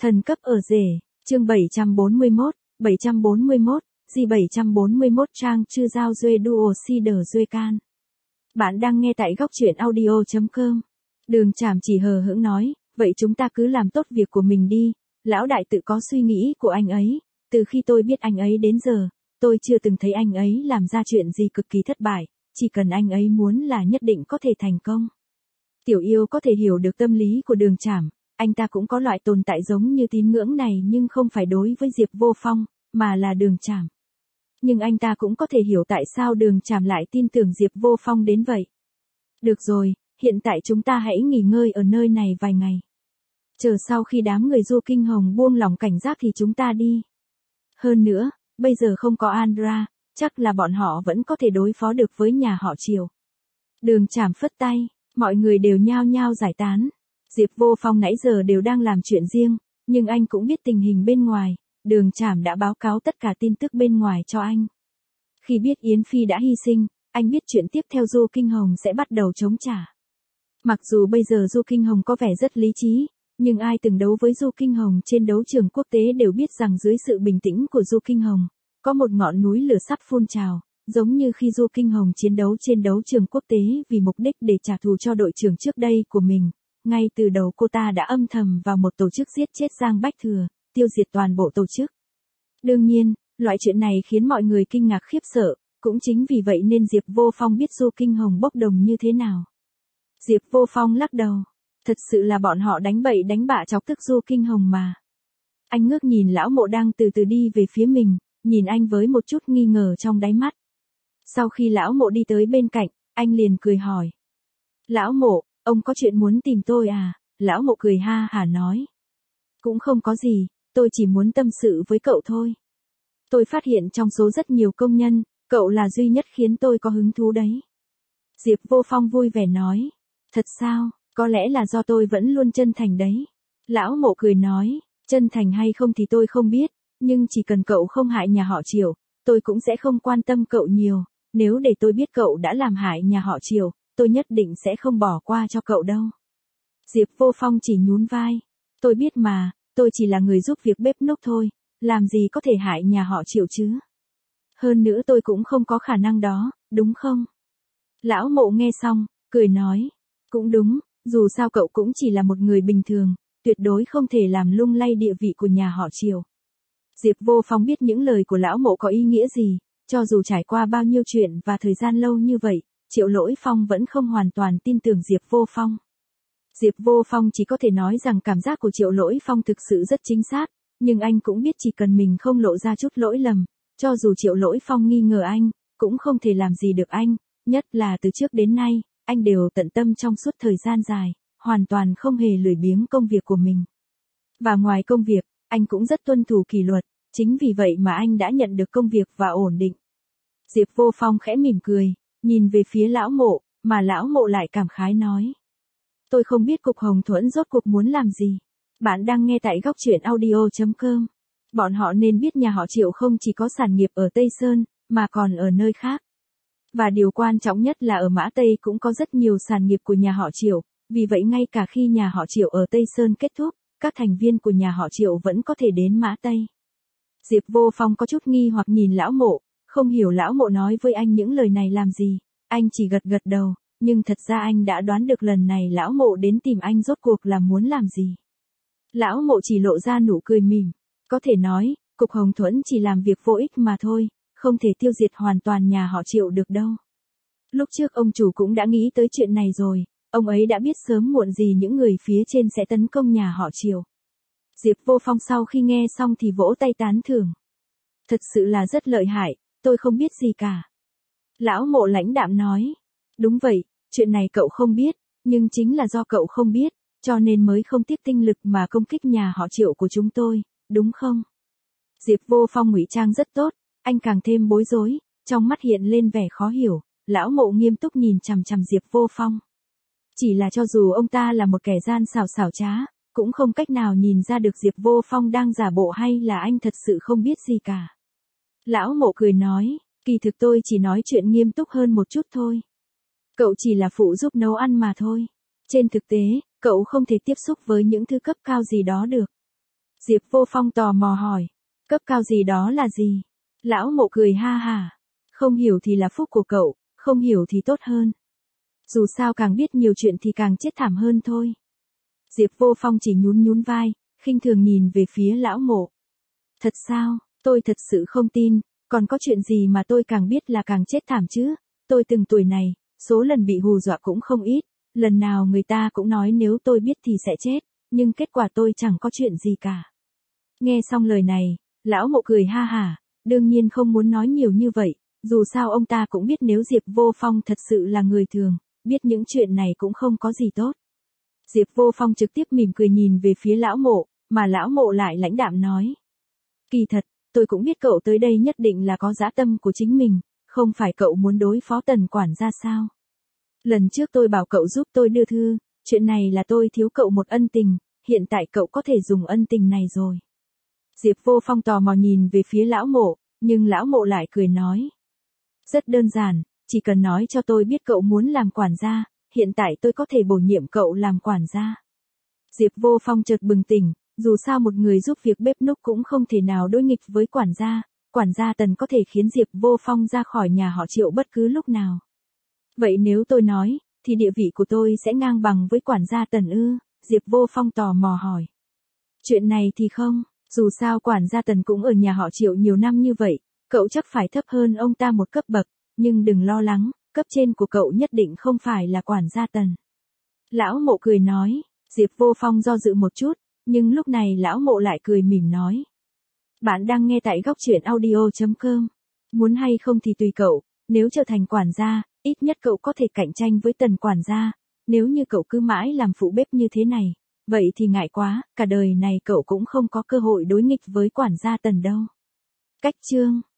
Thần cấp ở rể, chương 741, G741 trang chư giao duê duo si đờ duê can. Bạn đang nghe tại góc truyện audio.com. Đường Trảm chỉ hờ hững nói, vậy chúng ta cứ làm tốt việc của mình đi, lão đại tự có suy nghĩ của anh ấy, từ khi tôi biết anh ấy đến giờ, tôi chưa từng thấy anh ấy làm ra chuyện gì cực kỳ thất bại, chỉ cần anh ấy muốn là nhất định có thể thành công. Tiểu yêu có thể hiểu được tâm lý của Đường Trảm, anh ta cũng có loại tồn tại giống như tín ngưỡng này nhưng không phải đối với Diệp Vô Phong, mà là Đường Trảm. Nhưng anh ta cũng có thể hiểu tại sao Đường Trảm lại tin tưởng Diệp Vô Phong đến vậy. Được rồi, hiện tại chúng ta hãy nghỉ ngơi ở nơi này vài ngày. Chờ sau khi đám người Du Kinh Hồng buông lỏng cảnh giác thì chúng ta đi. Hơn nữa, bây giờ không có Andra, chắc là bọn họ vẫn có thể đối phó được với nhà họ Triều. Đường Trảm phất tay, mọi người đều nhao nhao giải tán. Diệp Vô Phong nãy giờ đều đang làm chuyện riêng, nhưng anh cũng biết tình hình bên ngoài, Đường Trảm đã báo cáo tất cả tin tức bên ngoài cho anh. Khi biết Yến Phi đã hy sinh, anh biết chuyện tiếp theo Du Kinh Hồng sẽ bắt đầu chống trả. Mặc dù bây giờ Du Kinh Hồng có vẻ rất lý trí, nhưng ai từng đấu với Du Kinh Hồng trên đấu trường quốc tế đều biết rằng dưới sự bình tĩnh của Du Kinh Hồng, có một ngọn núi lửa sắp phun trào, giống như khi Du Kinh Hồng chiến đấu trên đấu trường quốc tế vì mục đích để trả thù cho đội trưởng trước đây của mình. Ngay từ đầu cô ta đã âm thầm vào một tổ chức giết chết Giang Bách Thừa, tiêu diệt toàn bộ tổ chức. Đương nhiên, loại chuyện này khiến mọi người kinh ngạc khiếp sợ, cũng chính vì vậy nên Diệp Vô Phong biết Du Kinh Hồng bốc đồng như thế nào. Diệp Vô Phong lắc đầu, thật sự là bọn họ đánh bậy đánh bạ chọc tức Du Kinh Hồng mà. Anh ngước nhìn lão mộ đang từ từ đi về phía mình, nhìn anh với một chút nghi ngờ trong đáy mắt. Sau khi lão mộ đi tới bên cạnh, anh liền cười hỏi. Lão mộ, ông có chuyện muốn tìm tôi à? Lão mộ cười ha hả nói. Cũng không có gì, tôi chỉ muốn tâm sự với cậu thôi. Tôi phát hiện trong số rất nhiều công nhân, cậu là duy nhất khiến tôi có hứng thú đấy. Diệp Vô Phong vui vẻ nói. Thật sao, có lẽ là do tôi vẫn luôn chân thành đấy. Lão mộ cười nói, chân thành hay không thì tôi không biết, nhưng chỉ cần cậu không hại nhà họ Triều, tôi cũng sẽ không quan tâm cậu nhiều. Nếu để tôi biết cậu đã làm hại nhà họ Triều, tôi nhất định sẽ không bỏ qua cho cậu đâu. Diệp Vô Phong chỉ nhún vai. Tôi biết mà, tôi chỉ là người giúp việc bếp núc thôi, làm gì có thể hại nhà họ Triệu chứ. Hơn nữa tôi cũng không có khả năng đó, đúng không? Lão mộ nghe xong, cười nói. Cũng đúng, dù sao cậu cũng chỉ là một người bình thường, tuyệt đối không thể làm lung lay địa vị của nhà họ Triều. Diệp Vô Phong biết những lời của lão mộ có ý nghĩa gì, cho dù trải qua bao nhiêu chuyện và thời gian lâu như vậy, Triệu Lỗi Phong vẫn không hoàn toàn tin tưởng Diệp Vô Phong. Diệp Vô Phong chỉ có thể nói rằng cảm giác của Triệu Lỗi Phong thực sự rất chính xác, nhưng anh cũng biết chỉ cần mình không lộ ra chút lỗi lầm, cho dù Triệu Lỗi Phong nghi ngờ anh, cũng không thể làm gì được anh, nhất là từ trước đến nay, anh đều tận tâm trong suốt thời gian dài, hoàn toàn không hề lười biếng công việc của mình. Và ngoài công việc, anh cũng rất tuân thủ kỷ luật, chính vì vậy mà anh đã nhận được công việc và ổn định. Diệp Vô Phong khẽ mỉm cười, nhìn về phía lão mộ, mà lão mộ lại cảm khái nói. Tôi không biết cục Hồng Thuẫn rốt cuộc muốn làm gì. Bạn đang nghe tại góc truyện audio.com. Bọn họ nên biết nhà họ Triệu không chỉ có sản nghiệp ở Tây Sơn, mà còn ở nơi khác. Và điều quan trọng nhất là ở Mã Tây cũng có rất nhiều sản nghiệp của nhà họ Triệu, vì vậy ngay cả khi nhà họ Triệu ở Tây Sơn kết thúc, các thành viên của nhà họ Triệu vẫn có thể đến Mã Tây. Diệp Vô Phong có chút nghi hoặc nhìn lão mộ, không hiểu lão mộ nói với anh những lời này làm gì, anh chỉ gật gật đầu, nhưng thật ra anh đã đoán được lần này lão mộ đến tìm anh rốt cuộc là muốn làm gì. Lão mộ chỉ lộ ra nụ cười mỉm, có thể nói, cục Hồng Thuẫn chỉ làm việc vô ích mà thôi, không thể tiêu diệt hoàn toàn nhà họ Triệu được đâu. Lúc trước ông chủ cũng đã nghĩ tới chuyện này rồi, ông ấy đã biết sớm muộn gì những người phía trên sẽ tấn công nhà họ Triệu. Diệp Vô Phong sau khi nghe xong thì vỗ tay tán thưởng. Thật sự là rất lợi hại, tôi không biết gì cả. Lão mộ lãnh đạm nói. Đúng vậy, chuyện này cậu không biết, nhưng chính là do cậu không biết, cho nên mới không tiếc tinh lực mà công kích nhà họ Triệu của chúng tôi, đúng không? Diệp Vô Phong ngụy trang rất tốt, anh càng thêm bối rối, trong mắt hiện lên vẻ khó hiểu, lão mộ nghiêm túc nhìn chằm chằm Diệp Vô Phong. Chỉ là cho dù ông ta là một kẻ gian xảo xảo trá, cũng không cách nào nhìn ra được Diệp Vô Phong đang giả bộ hay là anh thật sự không biết gì cả. Lão mộ cười nói, kỳ thực tôi chỉ nói chuyện nghiêm túc hơn một chút thôi. Cậu chỉ là phụ giúp nấu ăn mà thôi. Trên thực tế, cậu không thể tiếp xúc với những thứ cấp cao gì đó được. Diệp Vô Phong tò mò hỏi. Cấp cao gì đó là gì? Lão Mộ cười ha hả. Không hiểu thì là phúc của cậu, không hiểu thì tốt hơn. Dù sao càng biết nhiều chuyện thì càng chết thảm hơn thôi. Diệp Vô Phong chỉ nhún nhún vai, khinh thường nhìn về phía lão Mộ. Thật sao, tôi thật sự không tin, còn có chuyện gì mà tôi càng biết là càng chết thảm chứ? Tôi từng tuổi này, số lần bị hù dọa cũng không ít, lần nào người ta cũng nói nếu tôi biết thì sẽ chết, nhưng kết quả tôi chẳng có chuyện gì cả. Nghe xong lời này, lão Mộ cười ha hả, đương nhiên không muốn nói nhiều như vậy, dù sao ông ta cũng biết nếu Diệp Vô Phong thật sự là người thường, biết những chuyện này cũng không có gì tốt. Diệp Vô Phong trực tiếp mỉm cười nhìn về phía lão Mộ, mà lão Mộ lại lãnh đạm nói. Kỳ thật, tôi cũng biết cậu tới đây nhất định là có dã tâm của chính mình, không phải cậu muốn đối phó Tần quản gia sao? Lần trước tôi bảo cậu giúp tôi đưa thư, chuyện này là tôi thiếu cậu một ân tình, hiện tại cậu có thể dùng ân tình này rồi. Diệp Vô Phong tò mò nhìn về phía lão Mộ, nhưng lão Mộ lại cười nói. Rất đơn giản, chỉ cần nói cho tôi biết cậu muốn làm quản gia, hiện tại tôi có thể bổ nhiệm cậu làm quản gia. Diệp Vô Phong chợt bừng tỉnh, dù sao một người giúp việc bếp núc cũng không thể nào đối nghịch với quản gia Tần có thể khiến Diệp Vô Phong ra khỏi nhà họ Triệu bất cứ lúc nào. Vậy nếu tôi nói, thì địa vị của tôi sẽ ngang bằng với quản gia Tần ư? Diệp Vô Phong tò mò hỏi. Chuyện này thì không, dù sao quản gia Tần cũng ở nhà họ Triệu nhiều năm như vậy, cậu chắc phải thấp hơn ông ta một cấp bậc, nhưng đừng lo lắng, cấp trên của cậu nhất định không phải là quản gia Tần. Lão Mộ cười nói, Diệp Vô Phong do dự một chút, nhưng lúc này lão Mộ lại cười mỉm nói. Bạn đang nghe tại góc truyện audio.com. Muốn hay không thì tùy cậu, nếu trở thành quản gia, ít nhất cậu có thể cạnh tranh với Tần quản gia, nếu như cậu cứ mãi làm phụ bếp như thế này, vậy thì ngại quá, cả đời này cậu cũng không có cơ hội đối nghịch với quản gia Tần đâu. Cách chương